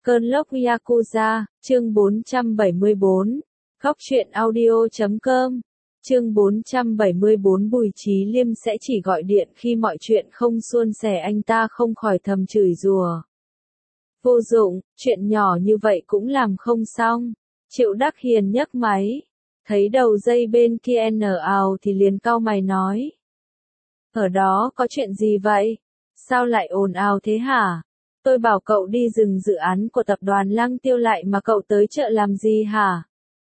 Cơn lốc Yakuza, chương 474, Góc truyện audio.com, chương 474 Bùi Chí Liêm sẽ chỉ gọi điện khi mọi chuyện không suôn sẻ, anh ta không khỏi thầm chửi rủa. Vô dụng, chuyện nhỏ như vậy cũng làm không xong. Triệu Đắc Hiền nhấc máy, thấy đầu dây bên kia ào thì liền cau mày nói. Ở đó có chuyện gì vậy? Sao lại ồn ào thế hả? Tôi bảo cậu đi dừng dự án của tập đoàn Lăng Tiêu lại mà cậu tới chợ làm gì hả?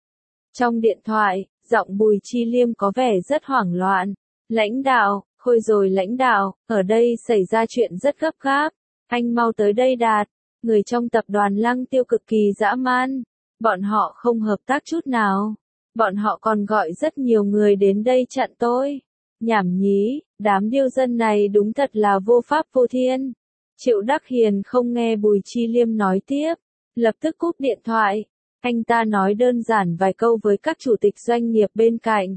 Trong điện thoại, giọng Bùi Chí Liêm có vẻ rất hoảng loạn. Lãnh đạo, thôi rồi lãnh đạo, ở đây xảy ra chuyện rất gấp gáp. Anh mau tới đây Đạt. Người trong tập đoàn Lăng Tiêu cực kỳ dã man. Bọn họ không hợp tác chút nào. Bọn họ còn gọi rất nhiều người đến đây chặn tôi. Nhảm nhí, đám điêu dân này đúng thật là vô pháp vô thiên. Triệu Đắc Hiền không nghe Bùi Chí Liêm nói tiếp, lập tức cúp điện thoại. Anh ta nói đơn giản vài câu với các chủ tịch doanh nghiệp bên cạnh.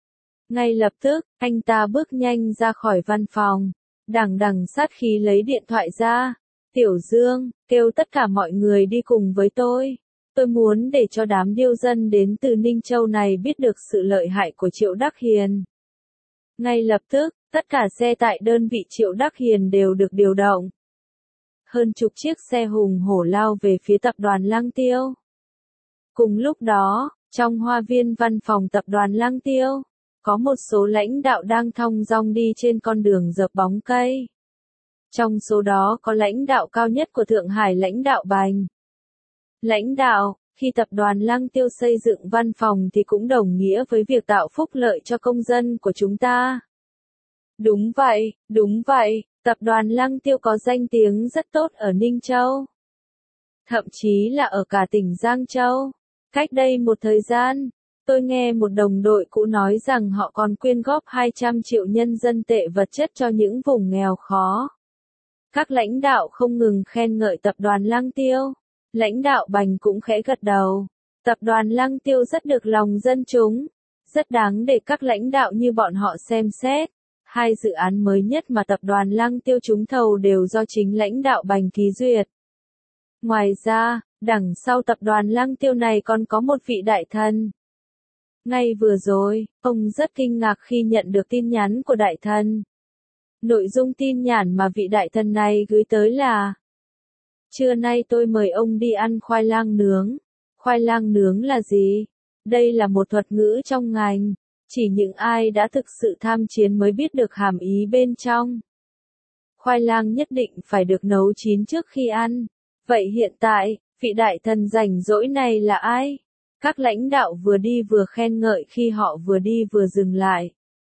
Ngay lập tức, anh ta bước nhanh ra khỏi văn phòng, đằng sát khí lấy điện thoại ra. Tiểu Dương, kêu tất cả mọi người đi cùng với tôi. Tôi muốn để cho đám điêu dân đến từ Ninh Châu này biết được sự lợi hại của Triệu Đắc Hiền. Ngay lập tức, tất cả xe tại đơn vị Triệu Đắc Hiền đều được điều động. Hơn chục chiếc xe hùng hổ lao về phía tập đoàn Lăng Tiêu. Cùng lúc đó, trong hoa viên văn phòng tập đoàn Lăng Tiêu, có một số lãnh đạo đang thong dong đi trên con đường dợp bóng cây. Trong số đó có lãnh đạo cao nhất của Thượng Hải, lãnh đạo Bành. Lãnh đạo, khi tập đoàn Lăng Tiêu xây dựng văn phòng thì cũng đồng nghĩa với việc tạo phúc lợi cho công dân của chúng ta. Đúng vậy, tập đoàn Lăng Tiêu có danh tiếng rất tốt ở Ninh Châu. Thậm chí là ở cả tỉnh Giang Châu. Cách đây một thời gian, tôi nghe một đồng đội cũ nói rằng họ còn quyên góp 200 triệu nhân dân tệ vật chất cho những vùng nghèo khó. Các lãnh đạo không ngừng khen ngợi tập đoàn Lăng Tiêu. Lãnh đạo Bành cũng khẽ gật đầu. Tập đoàn Lăng Tiêu rất được lòng dân chúng, rất đáng để các lãnh đạo như bọn họ xem xét. Hai dự án mới nhất mà tập đoàn Lăng Tiêu trúng thầu đều do chính lãnh đạo Bành ký duyệt. Ngoài ra, đằng sau tập đoàn Lăng Tiêu này còn có một vị đại thần. Ngay vừa rồi, ông rất kinh ngạc khi nhận được tin nhắn của đại thần. Nội dung tin nhắn mà vị đại thần này gửi tới là: trưa nay tôi mời ông đi ăn khoai lang nướng. Khoai lang nướng là gì? Đây là một thuật ngữ trong ngành. Chỉ những ai đã thực sự tham chiến mới biết được hàm ý bên trong. Khoai lang nhất định phải được nấu chín trước khi ăn. Vậy hiện tại, vị đại thần rảnh rỗi này là ai? Các lãnh đạo vừa đi vừa khen ngợi khi họ vừa đi vừa dừng lại.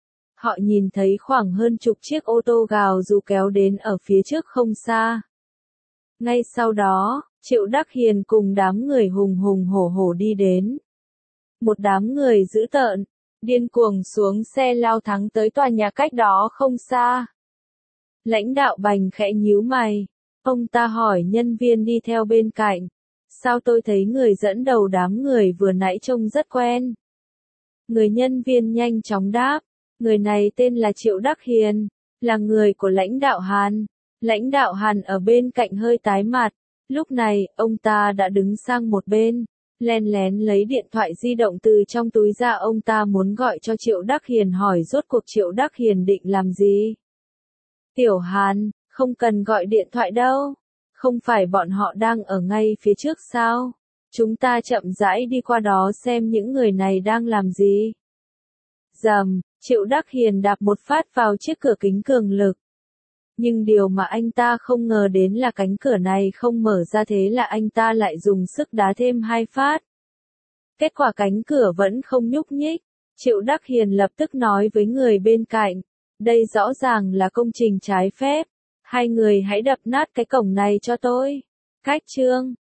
Họ nhìn thấy khoảng hơn chục chiếc ô tô gào rú kéo đến ở phía trước không xa. Ngay sau đó, Triệu Đắc Hiền cùng đám người hùng hổ đi đến. Một đám người dữ tợn, điên cuồng xuống xe lao thẳng tới tòa nhà cách đó không xa. Lãnh đạo Bành khẽ nhíu mày. Ông ta hỏi nhân viên đi theo bên cạnh. Sao tôi thấy người dẫn đầu đám người vừa nãy trông rất quen? Người nhân viên nhanh chóng đáp. Người này tên là Triệu Đắc Hiền, là người của lãnh đạo Hàn. Lãnh đạo Hàn ở bên cạnh hơi tái mặt. Lúc này, ông ta đã đứng sang một bên, len lén lấy điện thoại di động từ trong túi ra. Ông ta muốn gọi cho Triệu Đắc Hiền hỏi rốt cuộc Triệu Đắc Hiền định làm gì. Tiểu Hàn, không cần gọi điện thoại đâu. Không phải bọn họ đang ở ngay phía trước sao? Chúng ta chậm rãi đi qua đó xem những người này đang làm gì. Rầm, Triệu Đắc Hiền đạp một phát vào chiếc cửa kính cường lực. Nhưng điều mà anh ta không ngờ đến là cánh cửa này không mở ra, thế là anh ta lại dùng sức đá thêm 2 phát. Kết quả cánh cửa vẫn không nhúc nhích. Triệu Đắc Hiền lập tức nói với người bên cạnh. Đây rõ ràng là công trình trái phép. Hai người hãy đập nát cái cổng này cho tôi. Cách chương